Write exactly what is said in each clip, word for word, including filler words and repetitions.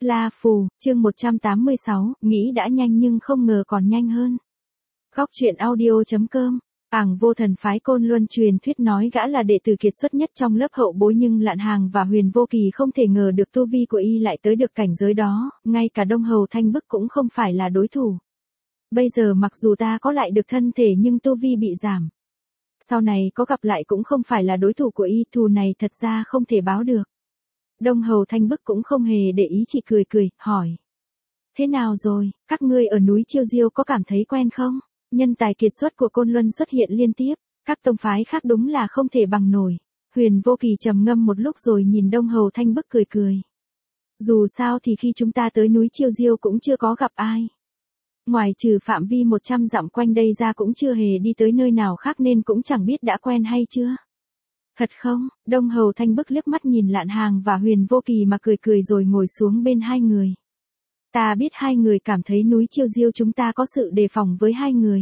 La Phù, chương một trăm tám mươi sáu, nghĩ đã nhanh nhưng không ngờ còn nhanh hơn. Góc truyện audio.com, Ảng Vô Thần phái Côn Luân truyền thuyết nói gã là đệ tử kiệt xuất nhất trong lớp hậu bối, nhưng Lạn Hàng và Huyền Vô Kỳ không thể ngờ được tu vi của y lại tới được cảnh giới đó, ngay cả Đông Hầu Thanh Bức cũng không phải là đối thủ. Bây giờ mặc dù ta có lại được thân thể nhưng tu vi bị giảm. Sau này có gặp lại cũng không phải là đối thủ của y, thù này thật ra không thể báo được. Đông Hầu Thanh Bức cũng không hề để ý, chỉ cười cười, hỏi. Thế nào rồi, các ngươi ở núi Chiêu Diêu có cảm thấy quen không? Nhân tài kiệt xuất của Côn Luân xuất hiện liên tiếp, các tông phái khác đúng là không thể bằng nổi. Huyền Vô Kỳ trầm ngâm một lúc rồi nhìn Đông Hầu Thanh Bức cười cười. Dù sao thì khi chúng ta tới núi Chiêu Diêu cũng chưa có gặp ai. Ngoài trừ phạm vi một trăm dặm quanh đây ra cũng chưa hề đi tới nơi nào khác nên cũng chẳng biết đã quen hay chưa. Thật không? Đông Hầu Thanh Bức liếc mắt nhìn Lạn Hàng và Huyền Vô Kỳ mà cười cười rồi ngồi xuống bên hai người. Ta biết hai người cảm thấy núi Chiêu Diêu chúng ta có sự đề phòng với hai người.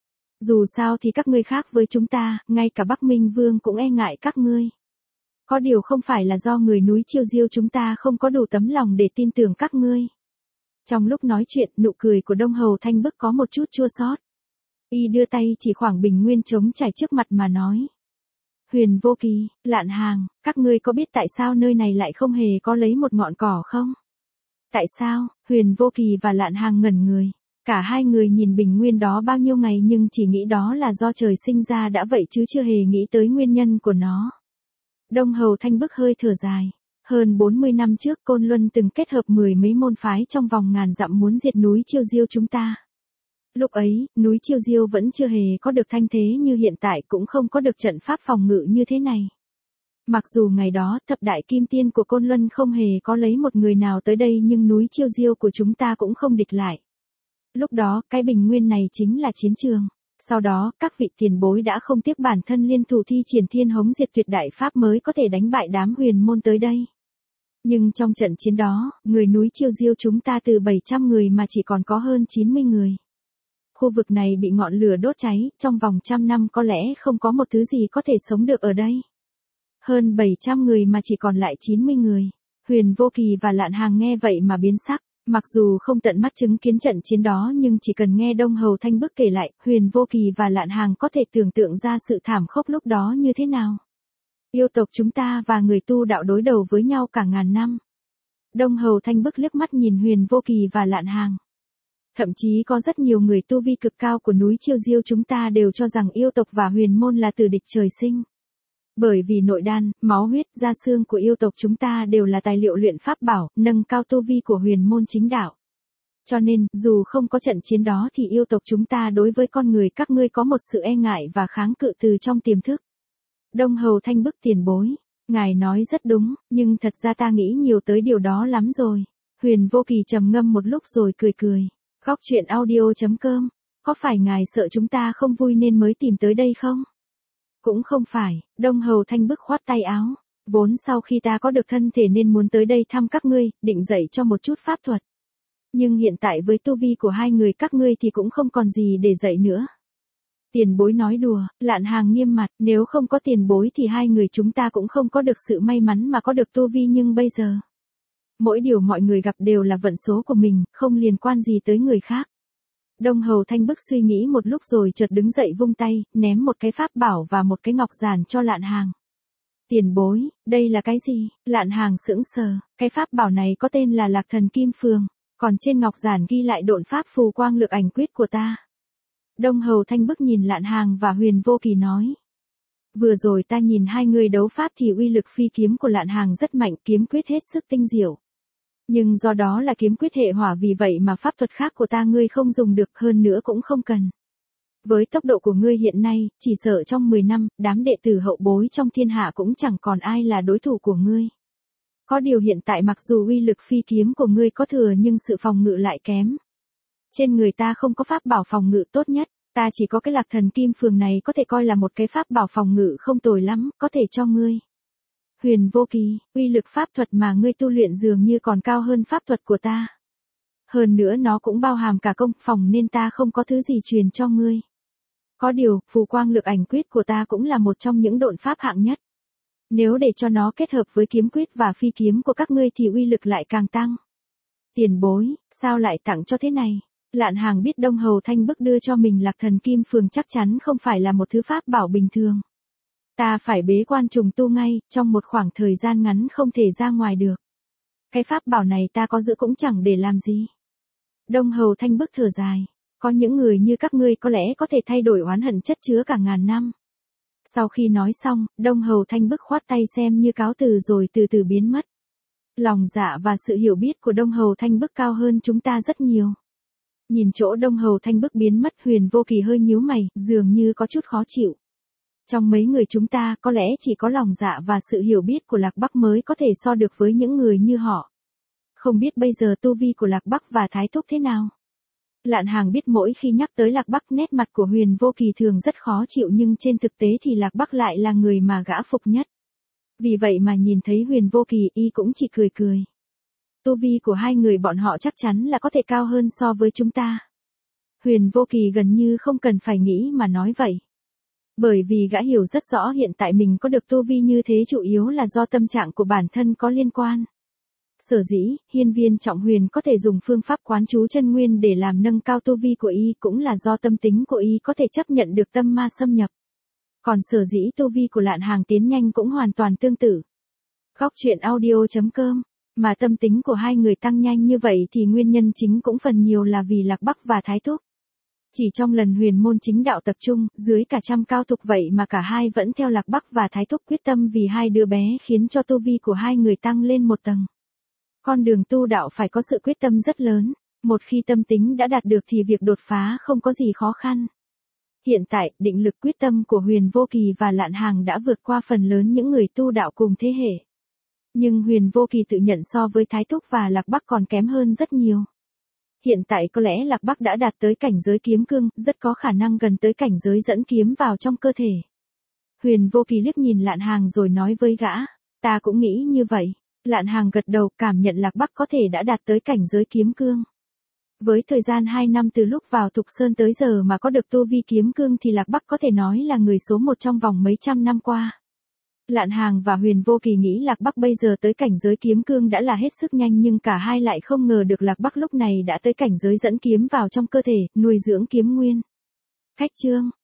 Dù sao thì các ngươi khác với chúng ta, ngay cả Bắc Minh Vương cũng e ngại các ngươi. Có điều không phải là do người núi Chiêu Diêu chúng ta không có đủ tấm lòng để tin tưởng các ngươi. Trong lúc nói chuyện, nụ cười của Đông Hầu Thanh Bức có một chút chua xót. Y đưa tay chỉ khoảng bình nguyên trống trải trước mặt mà nói. Huyền Vô Kỳ, Lạn Hàng, các ngươi có biết tại sao nơi này lại không hề có lấy một ngọn cỏ không? Tại sao? Huyền Vô Kỳ và Lạn Hàng ngẩn người. Cả hai người nhìn bình nguyên đó bao nhiêu ngày nhưng chỉ nghĩ đó là do trời sinh ra đã vậy chứ chưa hề nghĩ tới nguyên nhân của nó. Đông Hầu Thanh Bức hơi thở dài. Hơn bốn mươi năm trước Côn Luân từng kết hợp mười mấy môn phái trong vòng ngàn dặm muốn diệt núi Chiêu Diêu chúng ta. Lúc ấy, núi Chiêu Diêu vẫn chưa hề có được thanh thế như hiện tại, cũng không có được trận pháp phòng ngự như thế này. Mặc dù ngày đó thập đại kim tiên của Côn Luân không hề có lấy một người nào tới đây nhưng núi Chiêu Diêu của chúng ta cũng không địch lại. Lúc đó, cái bình nguyên này chính là chiến trường. Sau đó, các vị tiền bối đã không tiếc bản thân liên thủ thi triển thiên hống diệt tuyệt đại pháp mới có thể đánh bại đám huyền môn tới đây. Nhưng trong trận chiến đó, người núi Chiêu Diêu chúng ta từ bảy trăm người mà chỉ còn có hơn chín mươi người. Khu vực này bị ngọn lửa đốt cháy, trong vòng trăm năm có lẽ không có một thứ gì có thể sống được ở đây. Hơn bảy trăm người mà chỉ còn lại chín mươi người. Huyền Vô Kỳ và Lạn Hàng nghe vậy mà biến sắc. Mặc dù không tận mắt chứng kiến trận chiến đó nhưng chỉ cần nghe Đông Hầu Thanh Bức kể lại, Huyền Vô Kỳ và Lạn Hàng có thể tưởng tượng ra sự thảm khốc lúc đó như thế nào. Yêu tộc chúng ta và người tu đạo đối đầu với nhau cả ngàn năm. Đông Hầu Thanh Bức liếc mắt nhìn Huyền Vô Kỳ và Lạn Hàng. Thậm chí có rất nhiều người tu vi cực cao của núi Chiêu Diêu chúng ta đều cho rằng yêu tộc và huyền môn là tử địch trời sinh. Bởi vì nội đan, máu huyết, da xương của yêu tộc chúng ta đều là tài liệu luyện pháp bảo, nâng cao tu vi của huyền môn chính đạo. Cho nên, dù không có trận chiến đó thì yêu tộc chúng ta đối với con người các ngươi có một sự e ngại và kháng cự từ trong tiềm thức. Đông Hầu Thanh Bức tiền bối, ngài nói rất đúng, nhưng thật ra ta nghĩ nhiều tới điều đó lắm rồi. Huyền Vô Kỳ trầm ngâm một lúc rồi cười cười. Góc truyện audio.com, có phải ngài sợ chúng ta không vui nên mới tìm tới đây không? Cũng không phải, Đông Hầu Thanh Bức khoát tay áo. Vốn sau khi ta có được thân thể nên muốn tới đây thăm các ngươi, định dạy cho một chút pháp thuật. Nhưng hiện tại với tu vi của hai người các ngươi thì cũng không còn gì để dạy nữa. Tiền bối nói đùa, Lạn Hàng nghiêm mặt, nếu không có tiền bối thì hai người chúng ta cũng không có được sự may mắn mà có được tu vi, nhưng bây giờ. Mỗi điều mọi người gặp đều là vận số của mình, không liên quan gì tới người khác. Đông Hầu Thanh Bức suy nghĩ một lúc rồi chợt đứng dậy vung tay, ném một cái pháp bảo và một cái ngọc giản cho Lạn Hàng. Tiền bối, đây là cái gì? Lạn Hàng sững sờ, cái pháp bảo này có tên là Lạc Thần Kim Phường, còn trên ngọc giản ghi lại độn pháp phù quang lực ảnh quyết của ta. Đông Hầu Thanh Bức nhìn Lạn Hàng và Huyền Vô Kỳ nói. Vừa rồi ta nhìn hai người đấu pháp thì uy lực phi kiếm của Lạn Hàng rất mạnh, kiếm quyết hết sức tinh diệu. Nhưng do đó là kiếm quyết hệ hỏa, vì vậy mà pháp thuật khác của ta ngươi không dùng được, hơn nữa cũng không cần. Với tốc độ của ngươi hiện nay, chỉ sợ trong mười năm, đám đệ tử hậu bối trong thiên hạ cũng chẳng còn ai là đối thủ của ngươi. Có điều hiện tại mặc dù uy lực phi kiếm của ngươi có thừa nhưng sự phòng ngự lại kém. Trên người ta không có pháp bảo phòng ngự tốt nhất, ta chỉ có cái Lạc Thần Kim Phường này có thể coi là một cái pháp bảo phòng ngự không tồi lắm, có thể cho ngươi. Huyền Vô Kỳ, uy lực pháp thuật mà ngươi tu luyện dường như còn cao hơn pháp thuật của ta. Hơn nữa nó cũng bao hàm cả công phòng nên ta không có thứ gì truyền cho ngươi. Có điều, phù quang lực ảnh quyết của ta cũng là một trong những độn pháp hạng nhất. Nếu để cho nó kết hợp với kiếm quyết và phi kiếm của các ngươi thì uy lực lại càng tăng. Tiền bối, sao lại tặng cho thế này? Lạn Hàng biết Đông Hầu Thanh Bức đưa cho mình Lạc Thần Kim Phường chắc chắn không phải là một thứ pháp bảo bình thường. Ta phải bế quan trùng tu ngay, trong một khoảng thời gian ngắn không thể ra ngoài được. Cái pháp bảo này ta có giữ cũng chẳng để làm gì. Đông Hầu Thanh Bức thở dài. Có những người như các ngươi có lẽ có thể thay đổi oán hận chất chứa cả ngàn năm. Sau khi nói xong, Đông Hầu Thanh Bức khoát tay xem như cáo từ rồi từ từ biến mất. Lòng dạ và sự hiểu biết của Đông Hầu Thanh Bức cao hơn chúng ta rất nhiều. Nhìn chỗ Đông Hầu Thanh Bức biến mất, Huyền Vô Kỳ hơi nhíu mày, dường như có chút khó chịu. Trong mấy người chúng ta, có lẽ chỉ có lòng dạ và sự hiểu biết của Lạc Bắc mới có thể so được với những người như họ. Không biết bây giờ tu vi của Lạc Bắc và Thái Thúc thế nào? Lạn Hàng biết mỗi khi nhắc tới Lạc Bắc, nét mặt của Huyền Vô Kỳ thường rất khó chịu, nhưng trên thực tế thì Lạc Bắc lại là người mà gã phục nhất. Vì vậy mà nhìn thấy Huyền Vô Kỳ, y cũng chỉ cười cười. Tu vi của hai người bọn họ chắc chắn là có thể cao hơn so với chúng ta. Huyền Vô Kỳ gần như không cần phải nghĩ mà nói vậy. Bởi vì gã hiểu rất rõ hiện tại mình có được tu vi như thế chủ yếu là do tâm trạng của bản thân có liên quan. Sở dĩ, Hiên Viên Trọng Huyền có thể dùng phương pháp quán chú chân nguyên để làm nâng cao tu vi của y cũng là do tâm tính của y có thể chấp nhận được tâm ma xâm nhập. Còn sở dĩ tu vi của Lạn Hàng tiến nhanh cũng hoàn toàn tương tự. Góc truyện audio chấm com. Mà tâm tính của hai người tăng nhanh như vậy thì nguyên nhân chính cũng phần nhiều là vì Lạc Bắc và Thái Thúc. Chỉ trong lần huyền môn chính đạo tập trung, dưới cả trăm cao tục vậy mà cả hai vẫn theo Lạc Bắc và Thái Thúc quyết tâm vì hai đứa bé, khiến cho tu vi của hai người tăng lên một tầng. Con đường tu đạo phải có sự quyết tâm rất lớn, một khi tâm tính đã đạt được thì việc đột phá không có gì khó khăn. Hiện tại, định lực quyết tâm của Huyền Vô Kỳ và Lạn Hàng đã vượt qua phần lớn những người tu đạo cùng thế hệ. Nhưng Huyền Vô Kỳ tự nhận so với Thái Thúc và Lạc Bắc còn kém hơn rất nhiều. Hiện tại có lẽ Lạc Bắc đã đạt tới cảnh giới kiếm cương, rất có khả năng gần tới cảnh giới dẫn kiếm vào trong cơ thể. Huyền Vô Kỳ liếc nhìn Lạn Hàng rồi nói với gã, ta cũng nghĩ như vậy. Lạn Hàng gật đầu, cảm nhận Lạc Bắc có thể đã đạt tới cảnh giới kiếm cương. Với thời gian hai năm từ lúc vào Thục Sơn tới giờ mà có được tu vi kiếm cương thì Lạc Bắc có thể nói là người số một trong vòng mấy trăm năm qua. Lạn Hàng và Huyền Vô Kỳ nghĩ Lạc Bắc bây giờ tới cảnh giới kiếm cương đã là hết sức nhanh, nhưng cả hai lại không ngờ được Lạc Bắc lúc này đã tới cảnh giới dẫn kiếm vào trong cơ thể, nuôi dưỡng kiếm nguyên. Khách chương